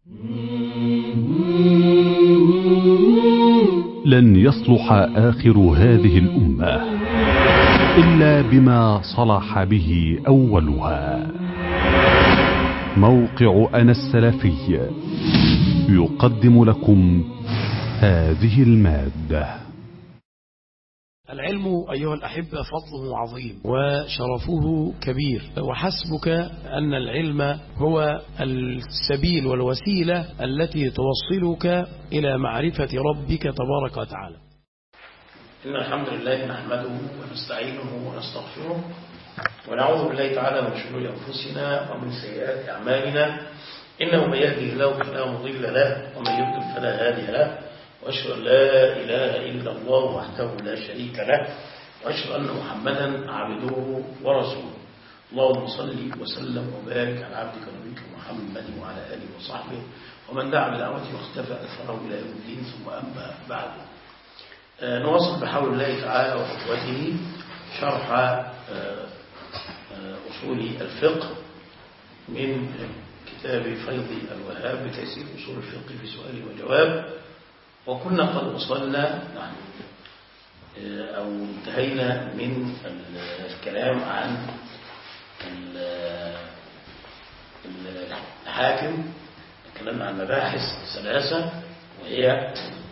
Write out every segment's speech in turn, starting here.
لن يصلح آخر هذه الأمة إلا بما صلح به أولها. موقع أنا السلفي يقدم لكم هذه المادة. العلم أيها الأحبة فضله عظيم وشرفه كبير، وحسبك أن العلم هو السبيل والوسيلة التي توصلك إلى معرفة ربك تبارك وتعالى. إن الحمد لله نحمده ونستعينه ونستغفره ونعوذ بالله تعالى من شرور أنفسنا ومن سيئات أعمالنا، إنه من يهده الله فلا مضل له ومن يضلل فلا هادي له، وأشهد أن لا إله إلا الله وحده لا شريك له، وأشهد أن محمدا عبده ورسوله. اللهم صل وسلم وبارك على عبدك ونبيك محمد وعلى آله وصحبه ومن دعا بدعوته واختفى أثره إلى يوم الدين، ثم أما بعد. نواصل بحول الله تعالى وقوته شرح أصول الفقه من كتاب فيض الوهاب بتيسير أصول الفقه في سؤال وجواب، وكنا قد وصلنا أو انتهينا من الكلام عن الحاكم. تكلمنا عن مباحث ثلاثة، وهي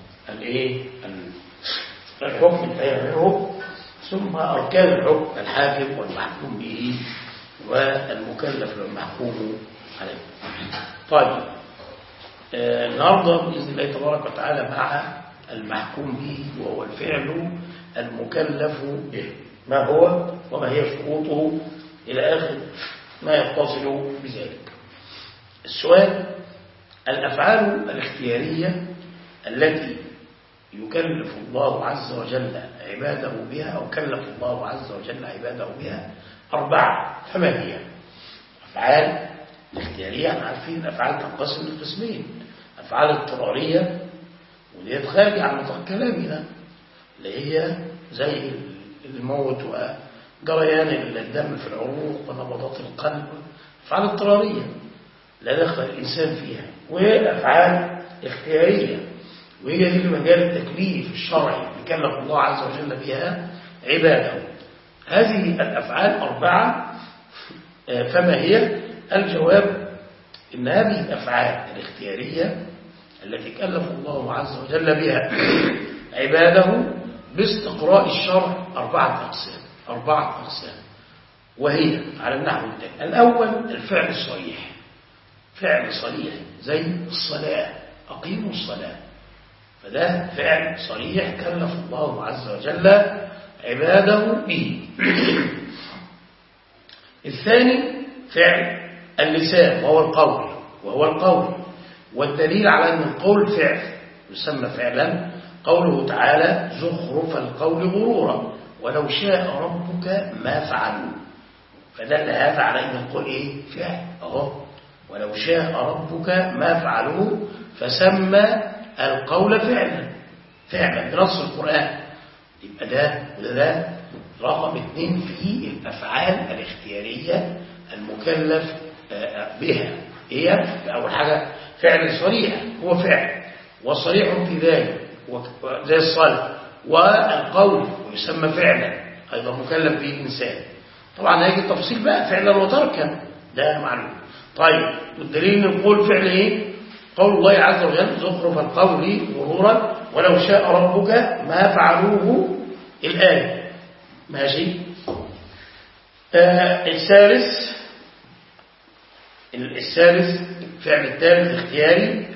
الحكم الحكم، ثم أركان الحكم الحاكم والمحكوم به والمكلف والمحكوم عليه. طيب، النهارده بإذن الله تبارك وتعالى مع المحكوم به، وهو الفعل المكلف به، ما هو وما هي شروطه إلى آخر ما يتصل بذلك. السؤال: الأفعال الاختيارية التي يكلف الله عز وجل عباده بها أو كلف الله عز وجل عباده بها أربعة، فما هي؟ أفعال الاختيارية عارفين الأفعال تنقسم لقسمين: أفعال اضطرارية، ودي خارجة عن نطاق كلامنا، اللي هي زي الموت وجريان الدم في العروق ونبضات القلب، أفعال اضطرارية لا دخل الإنسان فيها. وأفعال اختيارية، وهي دي مجال التكليف الشرعي يكلف الله عز وجل بها عباده. هذه الأفعال أربعة، فما هي؟ الجواب: إن هذه الأفعال الاختيارية التي كلف الله عز وجل بها عباده باستقراء الشرع أربعة أقسام، وهي على النحو التالي: الأول الفعل الصريح، فعل صريح زي الصلاة، أقيموا الصلاة، فده فعل صريح كلف الله عز وجل عباده به. الثاني فعل اللسان وهو القول، والدليل على أن القول فعل يسمى فعلا قوله تعالى: زخرف القول غرورا ولو شاء ربك ما فعلوه، فدل هذا على أن القول فعل ولو شاء ربك ما فعلوه، فسمى القول فعلا بنص القرآن. يبقى ده رقم 2 في الأفعال الاختيارية المكلف بها. هي أول حاجة فعل صريح، هو فعل وصريح في ذلك زي الصلاة، والقول ويسمى فعلا أيضا مكلف به الإنسان. طبعا هيجي التفصيل بقى فعلا وتركا، ده معلوم. طيب، والدليل ان القول فعل قول الله عز وجل: زخرف القول غرورا ولو شاء ربك ما فعلوه، الآية. ماشي. الثالث فعل الثالث الاختياري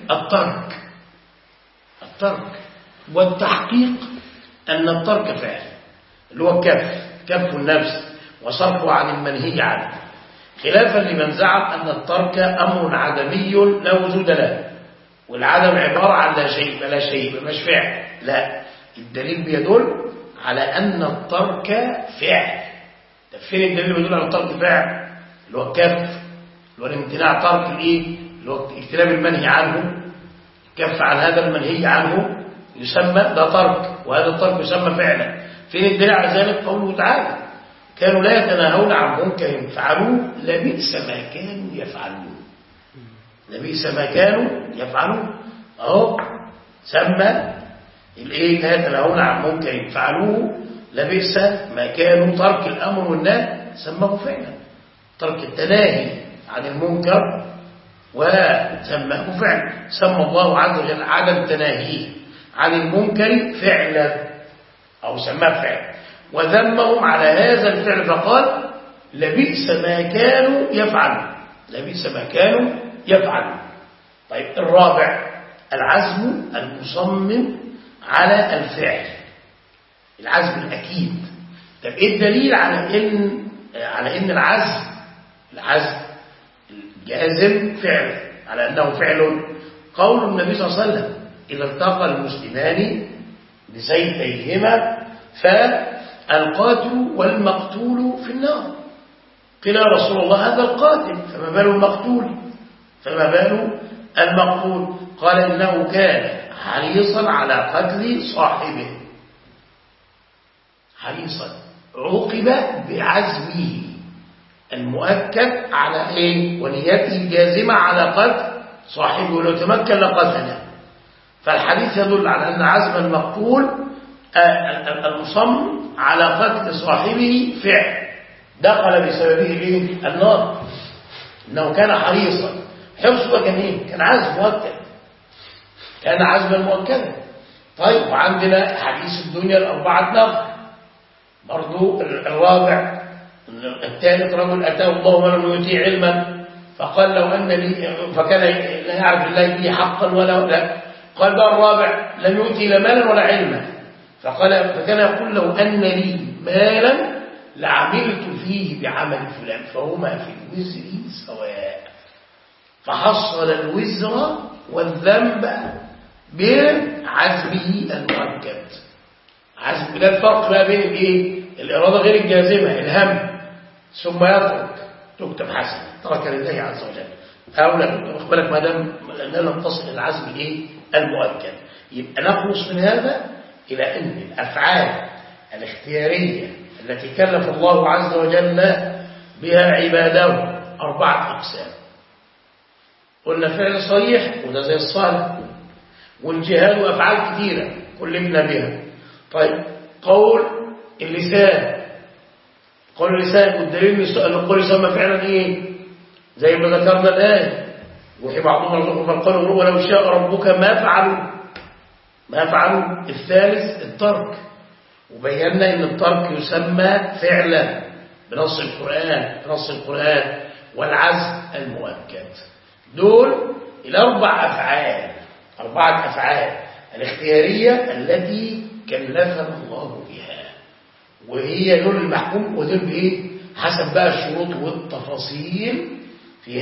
الترك والتحقيق أن الترك فعل، اللي هو كف النفس وصرفه عن المنهي عنه، خلافا لمن زعم أن الترك أمر عدمي لا وجود له، والعدم عبارة عن لا شيء مش فعل. لا، الدليل بيدل على أن الترك فعل. فين الدليل بيدل على الترك فعل؟ اللي هو الكف، اللي هو الامتناع، ترك اللي هو اجتناب المنهي عنه، كف عن هذا المنهي عنه يسمى ده ترك، وهذا الترك يسمى فعلا. فين الدليل على ذلك؟ قوله تعالى: كانوا لا يتناهون عن منكر فعلوه لبئس ما كانوا يفعلون. لبئس ما كانوا يفعلون. اهو سمى الايه لا يتناهون عن منكر يفعلوه لبئس ما كانوا، ترك الامر والنهي سماه فعلا، ترك التناهي عن المنكر وسماه فعلا. سمى الله عز وجل عدم تناهيه عن المنكر فعلا او سماه فعلا، وذمهم على هذا الفعل فقال لبئس ما كانوا يفعلون، لبئس ما كانوا يفعلون. طيب الرابع العزم المصمم على الفعل، العزم الأكيد. طب ايه الدليل على ان العزم الجازم فعل، على انه فعل؟ قول النبي صلى الله عليه وسلم اذا التقى المسلمان بسيفيهما فالقاتل والمقتول في النار. قيل يا رسول الله هذا القاتل فما بال المقتول، فما بال المقتول؟ قال إنه كان حريصا على قتل صاحبه، حريصا عوقب بعزمه المؤكد على ايه ونيته الجازمة على قتل صاحبه، ولو تمكن لقتله. فالحديث يدل على أن عزم المقتول المصمم على قتل صاحبه فعل دخل بسببه النار، إنه كان حريصا. حرصه كان ايه؟ كان عزم مؤكد، كان عزما مؤكدا. طيب وعندنا حديث الدنيا الأربعة نفر برضو. الرابع الثالث رجل أتاه الله ولم يؤتيه علما فقال لو أن لي، فكان لا يعرف الله به حقا ولا لا، قال بقى الرابع لم يؤتي لا مالا ولا علما فكان يقول لو أن لي مالا لعملت فيه بعمل فلان فهما في الوزر سواء، فحصل الوزر والذنب بعزمه المؤكد. عزم ده الفرق بقى بين الايه؟ الإرادة غير الجازمة، الهم ثم يترك تكتب حسنة ترك لله عز وجل، أو لا تكتب أخبرك ما دام لأننا لم تصل العزم الايه؟ المؤكد. يبقى نخلص من هذا إلى أن الأفعال الاختيارية التي كلف الله عز وجل بها عباده 4 أقسام. قلنا فعل صريح وده زي الصلاة والجهاد وأفعال كثيرة كلمنا بها. طيب قول اللسان، قول اللسان والدليل أن القول يسمى فعلا إيه؟ زي ما ذكرنا الآن وحي بعضهم رزقهم القول ولو شاء ربك ما فعلوا. الثالث الترك، وبينا أن الترك يسمى فعلا بنص القرآن والعزم المؤكد. دول أربعة أفعال الاختيارية التي كلفنا الله بها، وهي دول المحكوم ودول بإيه؟ حسب بقى الشروط والتفاصيل في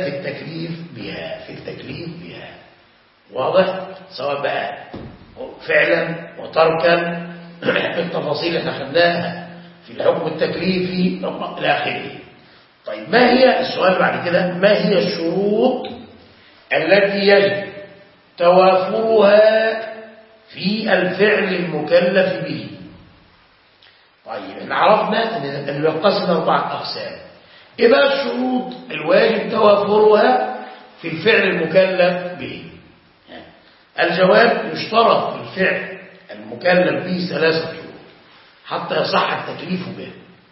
التكليف بها. واضح؟ سواء بقى فعلا وتركا التفاصيل احنا خدناها في الحكم التكليفي إلى آخره. طيب ما هي السؤال بعد كده؟ ما هي الشروط التي يجب توافرها في الفعل المكلف به؟ طيب احنا عرفنا ان ينقسم 4 أقسام. ايه بقى الشروط الواجب توافرها في الفعل المكلف به؟ الجواب يشترط في الفعل المكلف به 3 شروط حتى يصح التكليف به.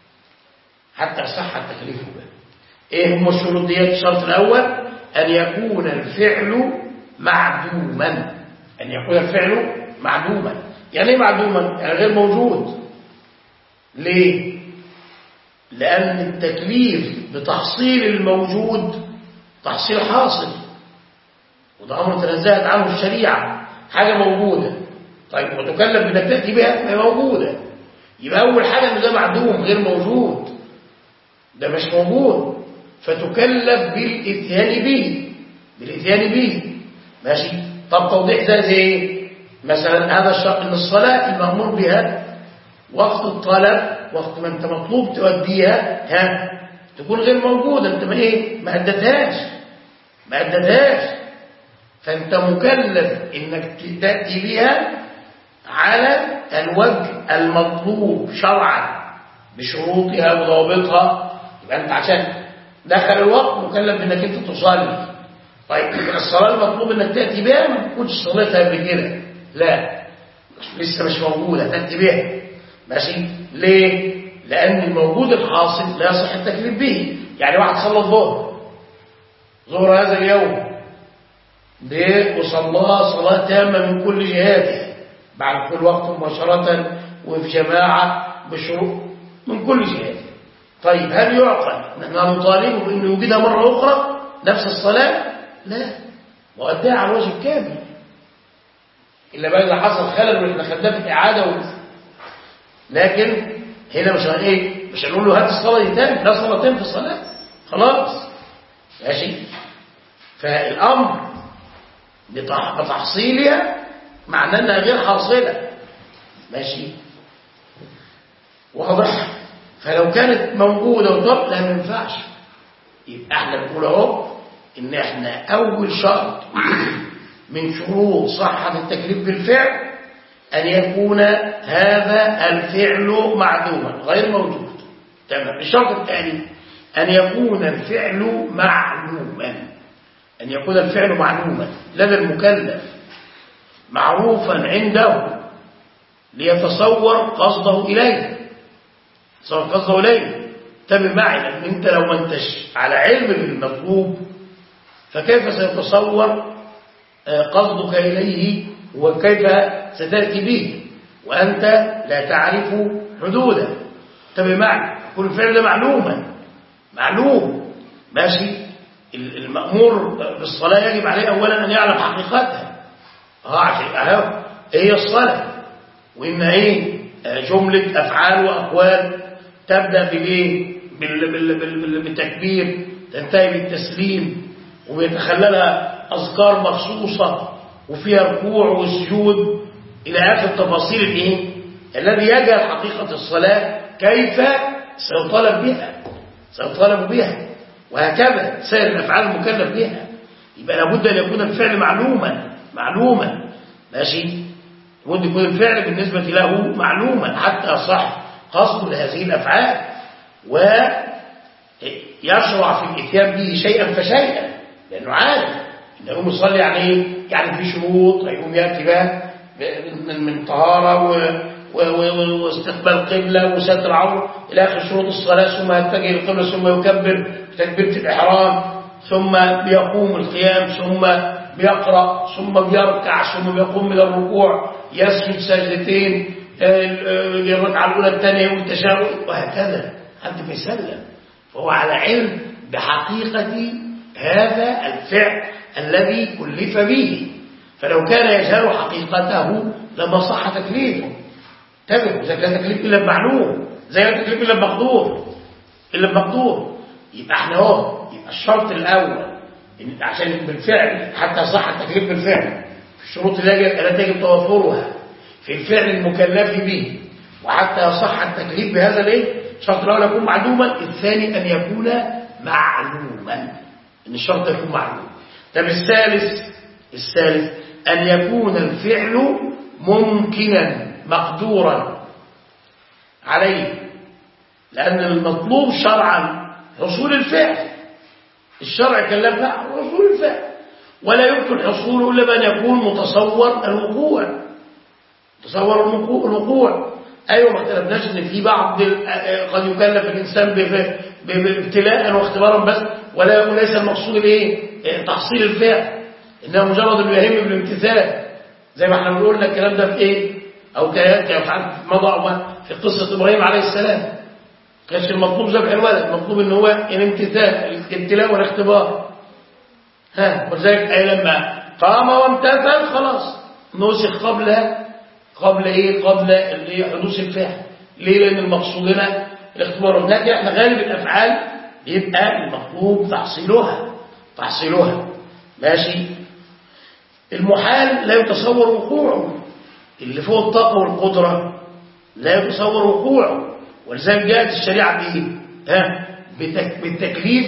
ايه هم الشروط دي؟ الشرط الاول ان يكون الفعل معدوما. يعني ايه معدوما؟ يعني غير موجود. ليه؟ لأن التكليف بتحصيل الموجود تحصيل حاصل، وده أمر تنزهت عنه الشريعة، حاجة موجودة. طيب وتكلف بأنك تأتي بها ما موجودة، يبقى أول حاجة إن ده معدوم غير موجود، ده مش موجود، فتكلف بالإتيان به. ماشي؟ طب توضيح ده زي مثلا هذا الشرط ان الصلاة المأمور بها وقت الطلب، وقت ما انت مطلوب تؤديها تكون غير موجودة، انت ما أدتهاش، فانت مكلف انك تأتي بها على الوجه المطلوب شرعا بشروطها وضوابطها. يبقى انت عشان دخل الوقت مكلف انك انت تصلي، طيب الصلاة المطلوب انك تأتي بها ما تكونش صليتها قبل كده، لا لسه مش موجودة تأتي بها، ماشي؟ ليه؟ لأن الموجود الحاصل لا يصح التكليف به. يعني واحد صلى الظهر هذا اليوم وصلاها صلاة تامة من كل جهاتها بعد كل وقت مباشرة وفي جماعة بشروط من كل جهاتها. طيب هل يعقل نحن نطالبه بأنه يوجدها مرة أخرى نفس الصلاة؟ لا، مؤداها على الوجه الكامل، إلا بقى إذا حصل خلل وإحنا خدناه في إعادة لكن هنا مش هنقول له هات الصلاة دي تاني، لا صلاتين في الصلاة خلاص، ماشي؟ فالأمر بتحصيلها معناه أنها غير حاصلة، ماشي؟ واضح؟ فلو كانت موجودة وطب لا ما ينفعش. يبقى احنا بنقول اهو ان احنا اول شرط من شروط صحة التكليف بالفعل ان يكون هذا الفعل معدوما غير موجود. تمام. الشرط الثاني ان يكون الفعل معلوما، ان يكون الفعل معلوما لدى المكلف معروفا عنده ليتصور قصده اليه، تم معي. لأن أنت لو ما انتش على علم بالمطلوب فكيف سيتصور قصدك إليه وكيف ستأتي به وأنت لا تعرف حدوده؟ تم معي. كل فعل معلوم، ماشي؟ المأمور بالصلاة يجب عليه أولا أن يعلم حقيقتها. عشان هي الصلاة، وإن جملة أفعال وأقوال تبدأ بالتكبير تنتهي بالتسليم ويتخللها أذكار مخصوصة وفيها ركوع وسجود إلى آخر تفاصيل الذي يجهل حقيقة الصلاة كيف سيطالب بها وهكذا سائر الأفعال المكلف بها. يبقى لابد أن يكون الفعل معلوما، ماشي؟ لابد يكون الفعل بالنسبة له معلوما حتى يصح قصد لهذه الأفعال ويشرع في الإتيان به شيئا فشيئا، لأنه عارف إنه يقوم يصلي يعني في شروط هيقوم يأتي بها من طهارة واستقبال القبلة وستر عورة إلى آخر شروط الصلاة، ثم يتجه القبلة ثم يكبر بتكبيرة الإحرام، ثم بيقوم القيام، ثم بيقرأ، ثم بيركع، ثم بيقوم من الركوع، يسجد سجدتين، الركعة الأولى الثانية والتشهد وهكذا حتى بيسلم. فهو على علم بحقيقة هذا الفعل الذي كلف به، فلو كان يجهل حقيقته لما صح تكليفه. تبقى إذا كان تكليف إلا بمعلوم زي التكليف إلا بمقدور، يبقى احنا يبقى الشرط الأول إن عشان بالفعل حتى صح التكليف بالفعل في الشروط التي يجب توفرها في الفعل المكلف به وحتى يصح التكليف بهذا الشرط الأول يكون معلوما، الثاني أن يكون معلوما، إن الشرط يكون معلوم. طب الثالث أن يكون الفعل ممكنا مقدورا عليه، لأن المطلوب شرعا حصول الفعل، الشرع كلفنا حصول الفعل ولا يمكن حصوله إلا بأن يكون متصور الوقوع. أيوة ما اختلفناش إن في بعض قد يكلف الإنسان بابتلاء واختبارا بس وليس المقصود تحصيل الفعل، إنه مجرد إنه يهم بالامتثال، زي ما احنا بنقول الكلام ده في أو مضى في قصة إبراهيم عليه السلام، كانش المطلوب ذبح الولد، المطلوب إن هو الامتثال، الابتلاء والاختبار. ولذلك لما قام وامتثل خلاص نسخ قبل حدوث الفعل. ليه؟ لأن المقصود هنا الاختبار. لكن احنا غالب الأفعال يبقى المطلوب تحصيلها، ماشي؟ المحال لا يتصور وقوعه، اللي فوق الطاقة والقدرة لا يتصور وقوعه، ولذلك جاءت الشريعة بالتكليف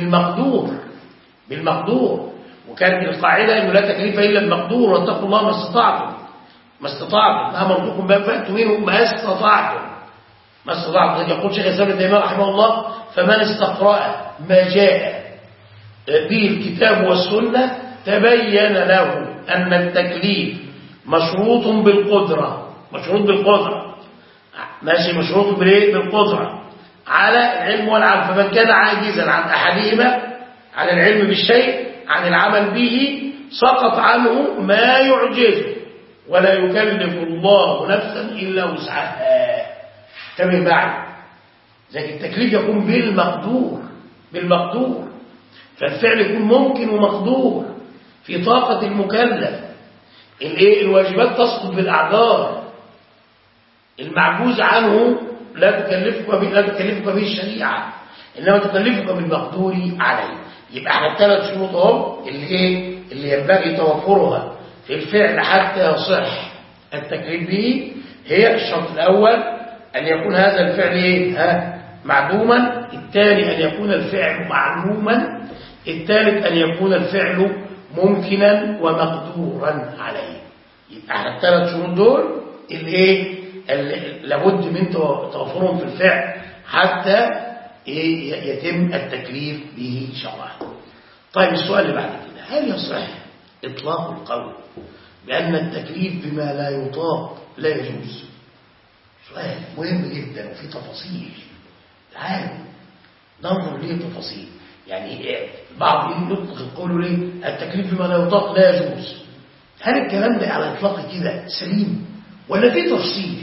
بالمقدور، وكانت القاعدة إنه لا تكليف إلا بالمقدور، واتقوا الله ما استطعتم ما مرضوكم باب فأتوا منه ما استطعتم. يقول شيخ الإسلام ابن تيمية رحمه الله: فمن استقرأ ما جاء به الكتاب والسنة تبين له أن التكليف مشروط بالقدرة، مشروط بالقدرة، ماشي، مشروط بالقدرة على العلم والعمل. فمن كان عاجزا عن أحدهما، عن العلم بالشيء، عن العمل به، سقط عنه ما يعجزه، ولا يكلف الله نفسا إلا وسعها. انتبه معي، زي التكليف يكون بالمقدور، فالفعل يكون ممكن ومقدور في طاقة المكلف. الواجبات تسقط بالأعذار، المعجوز عنه لا تكلفك به الشريعة، إنما تكلفك بالمقدور عليه. يبقى احنا الثلاث شروط هم اللي ينبغي توفرها في الفعل حتى يصح التكليف به. هي الشرط الأول أن يكون هذا الفعل معدوما، الثاني أن يكون الفعل معلوما، الثالث أن يكون الفعل ممكنا ومقدورا عليه. يبقى احنا الثلاث شروط دول اللي لابد من توفرهم في الفعل حتى يتم التكليف به شرعا. طيب السؤال اللي بعد كده، هل يصح إطلاق القول بأن التكليف بما لا يطاق لا يجوز؟ سؤال مهم جدا وفي تفاصيل. تعالوا ننظر ليه تفاصيل. يعني بعض يطلق القول ليه التكليف بما لا يطاق لا يجوز. هل الكلام ده على إطلاقه كده سليم ولا في تفصيل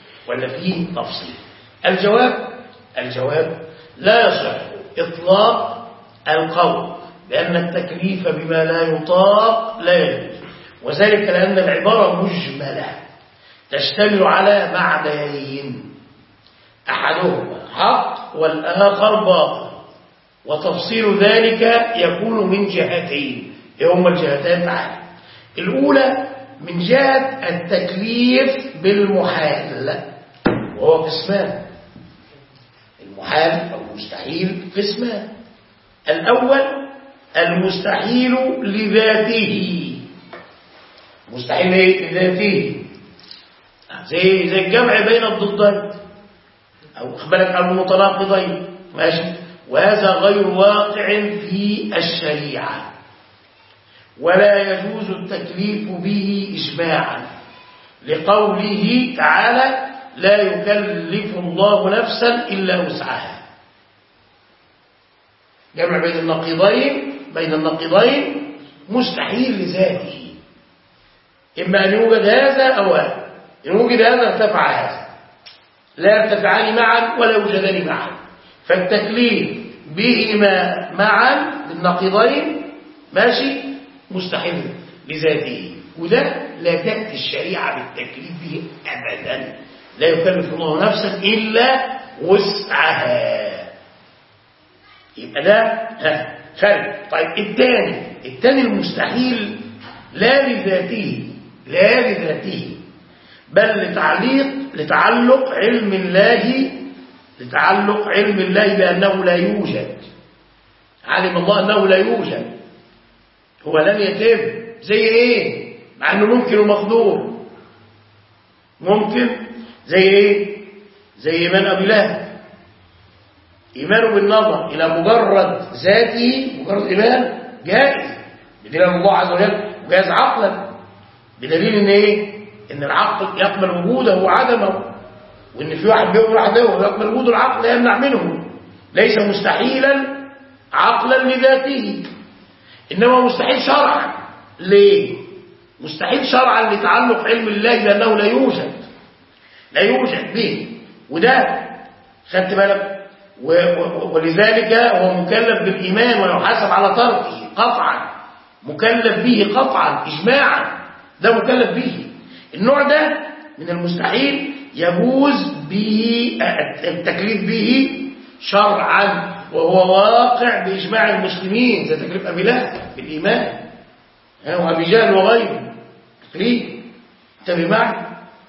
الجواب لا يصح إطلاق القول بأن التكليف بما لا يطاق لا يجوز، وذلك لأن العبارة مجملة تشتمل على معنيين، أحدهما حق والآخر باطل، وتفصيل ذلك يكون من جهتين. هما الجهتان تعالى. الأولى من جهة التكليف بالمحال، وهو قسمان، المحال أو المستحيل قسمان. الأول المستحيل لذاته، مستحيل لذاته زي الجمع بين الضدين أو أخبرك عن المتناقضين، ماشي، وهذا غير واقع في الشريعة، ولا يجوز التكليف به إجماعا، لقوله تعالى لا يكلف الله نفسا إلا وسعها. جمع بين النقيضين مستحيل لذاته، إما أن يوجد هذا أو هذا. إن وجد هذا ارتفع هذا، لا يرتفعان معا ولا يوجدان معا. فالتكليف بهما معا بالنقيضين ماشي مستحيل لذاته، وده لا تأتي الشريعة بالتكليف به أبدا. لا يكلف الله نفسا إلا وسعها. يبقى ده فرق. طيب الثاني المستحيل لا لذاته بل لتعلق علم الله بأنه لا يوجد. علم الله أنه لا يوجد، هو لم يتم. زي ايه؟ مع انه ممكن ومقدور. ممكن زي ايه؟ زي ايمان ابي لهب، ايمانه بالنظر الى مجرد ذاته، مجرد ايمان جائز بدليل الله عز وجل، جائز عقلا بدليل ان ايه؟ ان العقل يقبل وجوده وعدمه، وان في واحد بيقبل عدمه ويقبل وجود العقل لا يمنع منه. ليس مستحيلا عقلا لذاته، إنما مستحيل شرعا. ليه؟ مستحيل شرعا لتعلق علم الله بأنه لا يوجد به. وده خدت بالك، ولذلك هو مكلف بالإيمان ولو حسب على تركه قطعا، مكلف به قطعا إجماعا، ده مكلف به. النوع ده من المستحيل يجوز به التكليف به شرعا، وهو واقع بإجماع المسلمين، زي تكليف أبي لهب بالإيمان وأبي جهل وغيره تكليف. انتبه معي،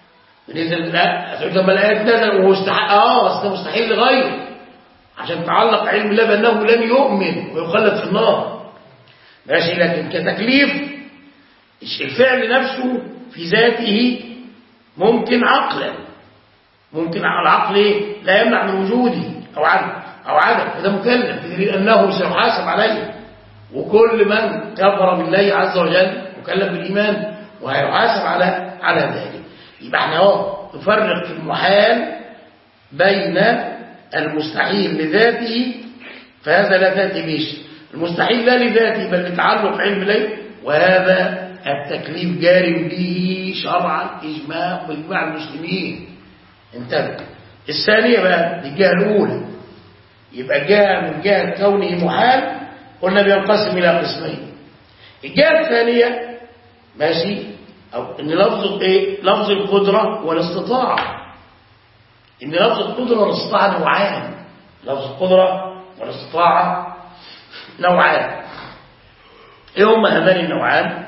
لما الآيات نزل وهو مستحيل لغيره عشان تعلق علم الله بأنه لن يؤمن ويخلد في النار، ماشي. لكن كتكليف الفعل نفسه في ذاته ممكن عقلا، ممكن العقل لا يمنع من وجوده أو عدم، فده مكلف بدليل أنه سيحاسب عليه. وكل من كفر بالله عز وجل مكلف بالإيمان وهيحاسب على ذلك. يبقى احنا نفرق في المحال بين المستحيل لذاته، فهذا لا تأتي به. المستحيل لا لذاته بل لتعلق علم الله، وهذا التكليف جار به شرعا بإجماع المسلمين. انتبه. الثانية بقى الجهة الأولى، يبقى جهة من جهة كونه محال قلنا بينقسم إلى قسمين. الجهة الثانية ماشي، أو إن لفظ القدرة والاستطاعة، إن لفظ القدرة والاستطاعة نوعان. لفظ القدرة والاستطاعة نوعان. إيه هم هذان النوعان؟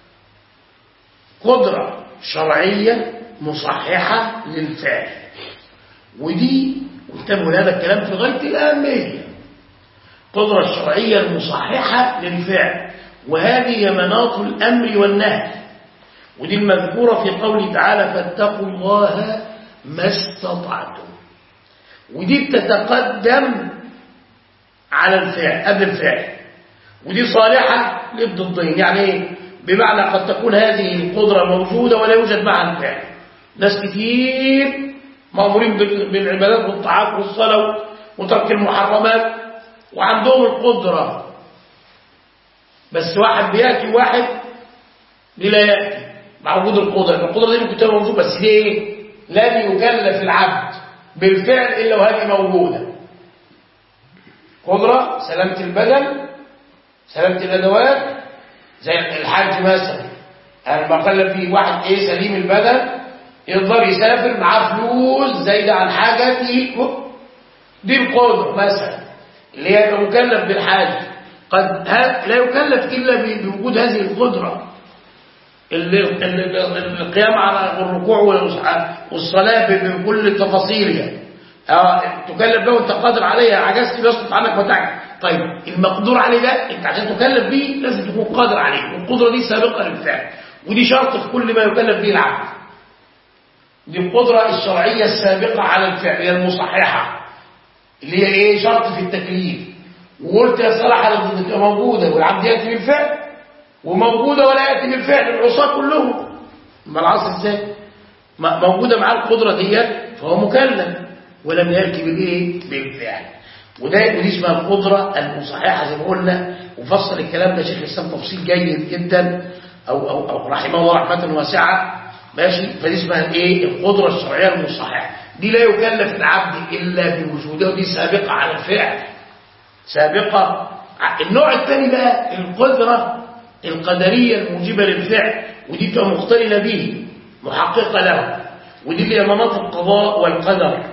قدرة شرعية مصححة للفعل، ودي وانتبهوا لهذا الكلام في غاية الأهمية. قدرة الشرعية المصححة للفعل، وهذه مناط الأمر والنهي، ودي المذكورة في قوله تعالى فاتقوا الله ما استطعتم، ودي بتتقدم على الفعل قبل الفعل، ودي صالحة للضدين. يعني ايه؟ بمعنى قد تكون هذه القدرة موجودة ولا يوجد معها الفعل. ناس كتير مأمورين بالعبادات والطاعات والصلاة وترك المحرمات وعندهم القدرة، بس واحد بيأتي وواحد لا يأتي مع وجود القدرة دي ممكن تبقى موجودة، بس دي ايه؟ لا يكلف العبد بالفعل إلا وهذه موجودة. قدرة سلامة البدن، سلامة الأدوات، زي الحج مثلا، أنا بكلف فيه واحد سليم البدن يقدر يسافر معاه فلوس زايدة عن حاجته، دي القدرة مثلا اللي هي مكلف بالحج. قد لا يكلف إلا بوجود هذه القدرة، القيام على الركوع والصلاة بكل تفاصيلها تكلف به وانت قادر عليها، عجزت بيسقط عنك متاعك. طيب المقدور عليه ده انت عشان تكلف به لازم تكون قادر عليه، والقدرة دي سابقة للفعل، ودي شرط في كل ما يكلف به العبد. دي القدرة الشرعية السابقة على الفعل، هي المصححة اللي هي ايه؟ شرط في التكليف. وقلت يا صلاح تبقى موجودة والعبد يأتي بالفعل، وموجودة ولا يأتي بالفعل العصاة كلهم، ما العصر ازاي؟ موجودة مع القدرة ديت فهو مكلف ولم يأتي بالفعل. ودي اسمها القدرة المصححة زي ما قلنا، وفصل الكلام ده شيخ الإسلام تفصيل جيد جدا أو رحمه الله رحمة واسعة. ماشي. فدي اسمها القدرة الشرعية المصححة، دي لا يكلف العبد إلا بوجودها، ودي سابقة على الفعل، سابقة. النوع الثاني بقى القدرة القدرية الموجبة للفعل، ودي بتبقى مقترنة به محققة له، ودي اللي هي مناط القضاء والقدر.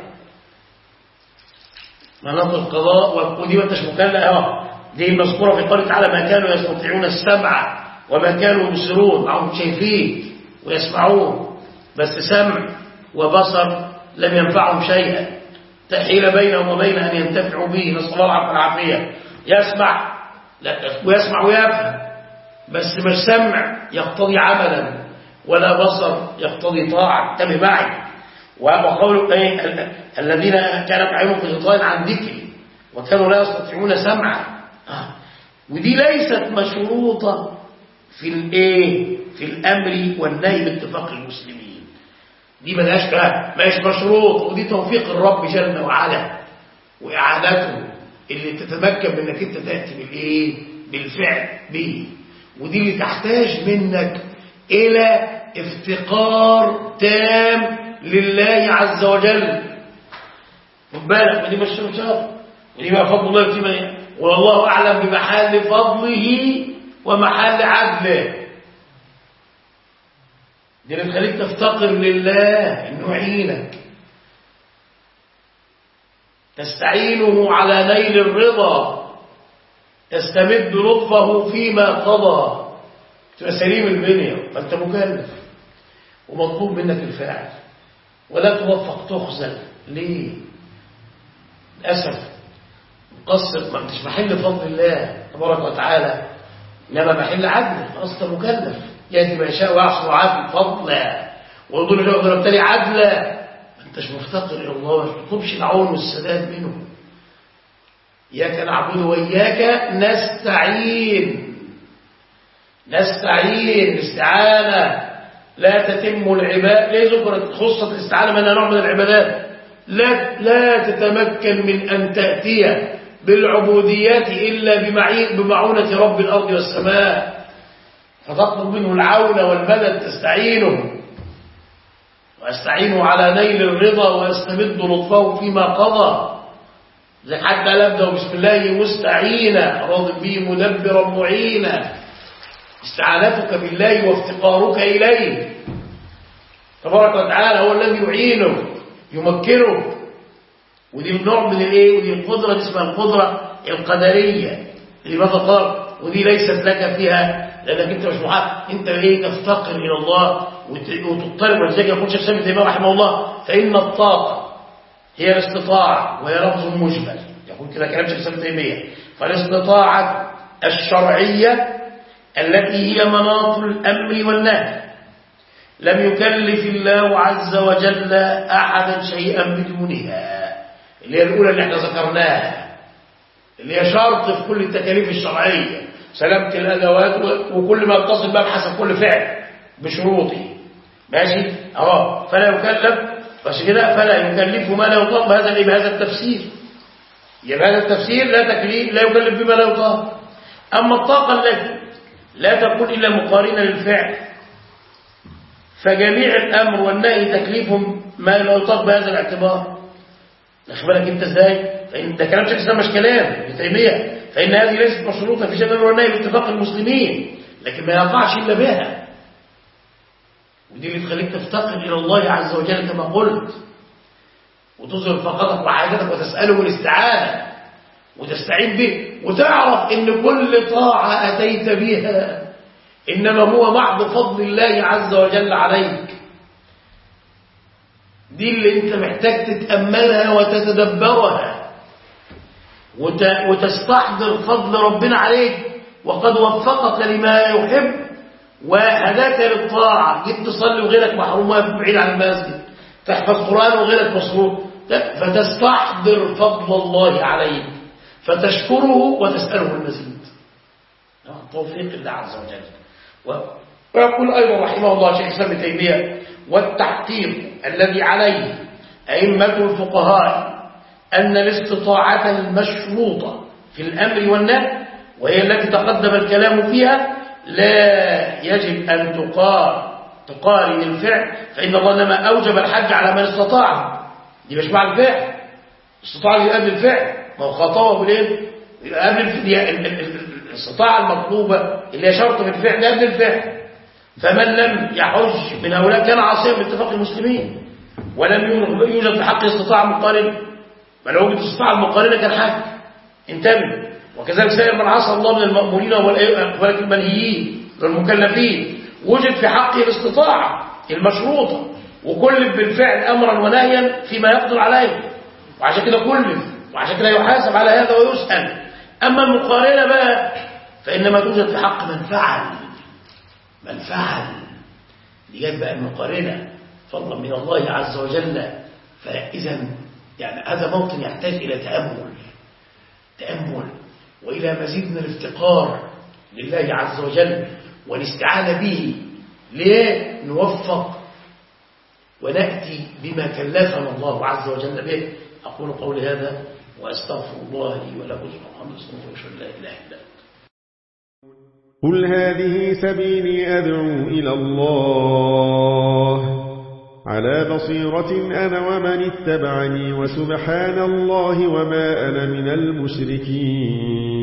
مناط القضاء ودي ما انتش مكلف دي مذكورة في قوله تعالى ما كانوا يستطيعون السمع وما كانوا يبصرون، معهم شايفين ويسمعون بس سمع وبصر لم ينفعهم شيئا، تحيل بينهم وبين أن ينتفعوا به، نسأل الله العافية. يسمع ويسمع ويفهم، بس مش سمع يقتضي عملا ولا بصر يقتضي طاعة. انتبه معي. وقوله الذين كانت أعينهم في غطاء عن ذكري وكانوا لا يستطيعون سمعا، ودي ليست مشروطة في في الأمر والنهي باتفاق المسلمين، دي مش مشروط، ودي توفيق الرب جل وعلا وإعادته اللي تتمكن من انك انت تأتي بالفعل به، ودي اللي تحتاج منك إلى افتقار تام لله عز وجل. خد بالك، ودي مش شرط، ودي بقى فضل الله يتيما، والله أعلم بمحل فضله ومحل عدله. دي اللي تخليك تفتقر لله إنه يعينك، تستعينه على نيل الرضا، تستمد لطفه فيما قضى، تبقى سليم البنية، فأنت مكلف ومطلوب منك الفعل، ولا توفق تخزل. ليه؟ للأسف مقصر، ما انتش محل فضل الله تبارك وتعالى، إنما محل عدل. أصلا مكلف يأتي ما يشاء ويحصل عدل فضلا ويقول له ضربتني عدلا. ما انتش مفتقر إلى الله، ما تطلبش العون والسداد منه. إياك نعبد وإياك نستعين. الاستعانة لا تتم العبادة. ليه ذكرت خصت الاستعانة من نوع من العبادات؟ لا تتمكن من أن تأتي بالعبوديات إلا بمعونة رب الأرض والسماء، فتطلب منه العون والمدد، تستعينه. واستعينوا على نيل الرضا واستمد لطفه فيما قضى. زي حتى لا أبدأ بسم الله مستعينا راض به مدبرا معينا. استعانتك بالله وافتقارك إليه تبارك وتعالى هو الذي يعينه يمكنه. ودي النوع من الايه؟ ودي القدرة اسمها القدرة القدرية. لماذا قال ودي ليست لك فيها؟ لأنك انت مش محق، انت ايه؟ تفتقر إلى الله وتضطرب. ولذلك يقول شيخ سامي تيمية رحمه الله فإن الطاقة هي الاستطاعة، وهي لفظ مجمل. يقول كده كلام شيخ سامي تيمية. فالاستطاعة الشرعية التي هي مناط الأمر والنهي لم يكلف الله عز وجل أحدا شيئا بدونها، اللي هي الأولى اللي احنا ذكرناها، اللي هي شرط في كل التكاليف الشرعية، سلامة الأدوات وكل ما يتصل بها بحسب كل فعل بشروطه. ماشي؟ فلا يكلف، بس كده فلا يكلف ما لا يطاق. بهذا التفسير يبقى هذا التفسير لا يكلف بما لا يطاق. أما الطاقة التي لا تكون إلا مقارنة للفعل فجميع الأمر والنهي تكليفهم ما لا يطاق بهذا الاعتبار. أخبرك أنت إزاي؟ فإن ده كلام شيخ الإسلام مش كلام ابن تيمية. فإن هذه ليست مشروطة في شأن الأمر والنهي باتفاق المسلمين، لكن ما يقعش إلا بها. ودي اللي تخليك تفتقر إلى الله عز وجل كما قلت، وتظهر فقدك وحاجتك وتسأله الاستعانة وتستعين به، وتعرف إن كل طاعة أتيت بها إنما هو محض فضل الله عز وجل عليك. دي اللي انت محتاج تتأملها وتتدبرها وتستحضر فضل ربنا عليك، وقد وفقك لما يحب وهداك للطاعة. جيت تصلي وغيرك محروم بعيد عن المسجد، تحفظ قرآن وغيرك مصروف، فتستحضر فضل الله عليك فتشكره وتسأله المزيد. توفيق الله عز وجل. ويقول أيضا رحمه الله شيخ الإسلام ابن تيمية والتحقيق الذي عليه أئمة الفقهاء أن الاستطاعة المشروطة في الأمر والنهي وهي التي تقدم الكلام فيها لا يجب أن تقارن الفعل، فإن الله لما أوجب الحج على من استطاع. دي مش مع الفعل، استطاع قبل الفعل، ما هو خاطبه بالإيه؟ قبل الاستطاعة المطلوبة اللي هي شرط في الفعل قبل الفعل. فمن لم يحج من هؤلاء كان عاصيا باتفاق المسلمين، ولم يوجد في حق استطاعة مقارنة، بل لو وجد استطاعة مقارنة كان حج. انتبه. وكذلك سائر من عصى الله من المأمورين ولكن المنهيين والمكلفين وجد في حقه الاستطاعة المشروطة، وكلف بالفعل أمرا ونهيا فيما يقدر عليه، وعشان كده كلف، وعشان كده يحاسب على هذا ويسأل. أما المقارنة بقى فإنما توجد في حق من فعل دي جت بقى المقارنة فضلا من الله عز وجل. فإذا يعني هذا موطن يحتاج إلى تأمل وإلى مزيد من الافتقار لله عز وجل والاستعانة به لنوفق ونأتي بما كلفنا الله عز وجل به. أقول قولي هذا وأستغفر الله لي ولكم سبحانه وتعالى لا إله إلا أنت. قل هذه سبيلي أدعو إلى الله على بصيرة أنا ومن اتبعني وسبحان الله وما أنا من المشركين.